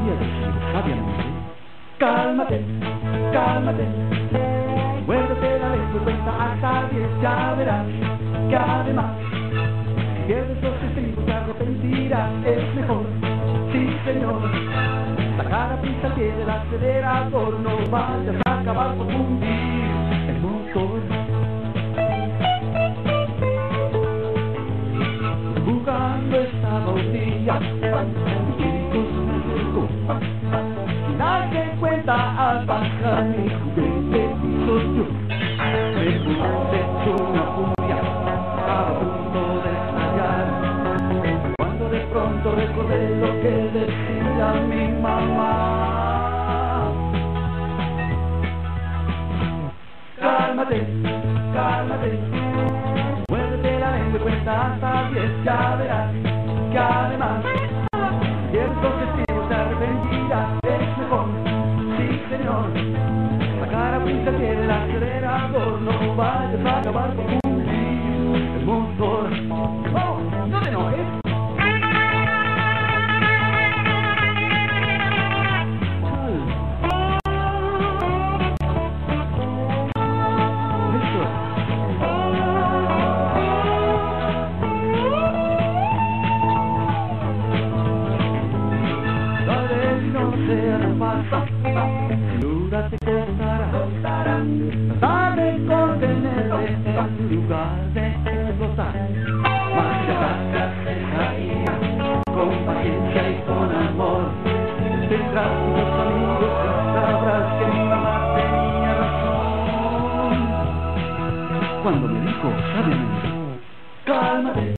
voy a decir sabiamente: cálmate, cálmate, muérdete la lengua y cuenta hasta 10, ya verás que además, si pierdes los estribos te arrepentirás, es mejor, sí señor, sacar a prisa el pie del acelerador, no vayas a acabar por fundir el motor. Jugando estaba un día, mi espíritu se me acercó, final que cuenta al bajar mi juguete soy yo. Me puse hecho una furia, estaba a punto de estallar, cuando de pronto recordé lo que decía mi mamá: cálmate, cálmate, muérdete la lengua y cuenta hasta 10, ya verás que además, ciertos testigos te arrepentirás, es mejor, sí señor, sacar a prisa que el acelerador, no vayas a acabar por fundir el motor. ¡Oh, no te enojes! Duda te costará tratar de contenerte en lugar de gozar, mas te sacas esa ira con paciencia y con amor. Tendrás muchos amigos y sabrás que mi mamá tenía razón cuando me dijo sabiamente: cálmate.